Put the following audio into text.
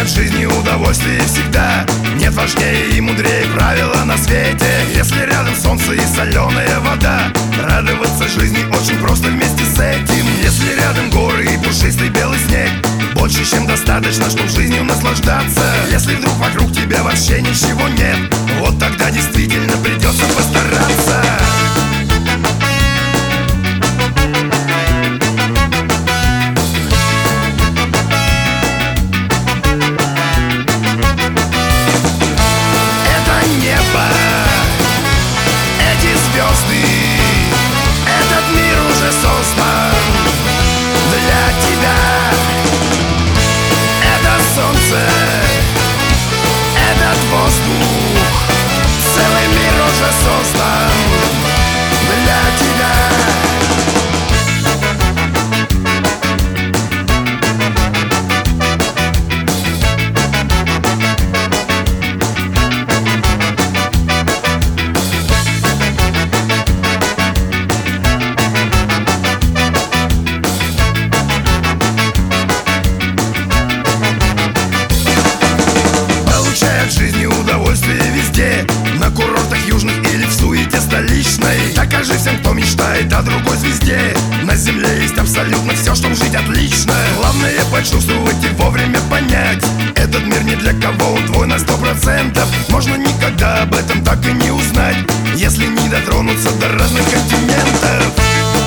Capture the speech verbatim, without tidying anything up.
от жизни удовольствие всегда. Нет важнее и мудрее правила на свете. Если рядом солнце и соленая вода, радоваться жизни очень просто вместе с этим. Если рядом горы и пушистый белый снег, больше чем достаточно, чтобы жизнью наслаждаться. Если вдруг вокруг тебя вообще ничего нет, вот тогда действительно придется постараться. На курортах южных или в суете столичной. Докажи всем, кто мечтает о другой звезде. На земле есть абсолютно все, чтобы жить отлично. Главное почувствовать и вовремя понять, этот мир не для кого, он твой на сто процентов. Можно никогда об этом так и не узнать, если не дотронуться до разных континентов.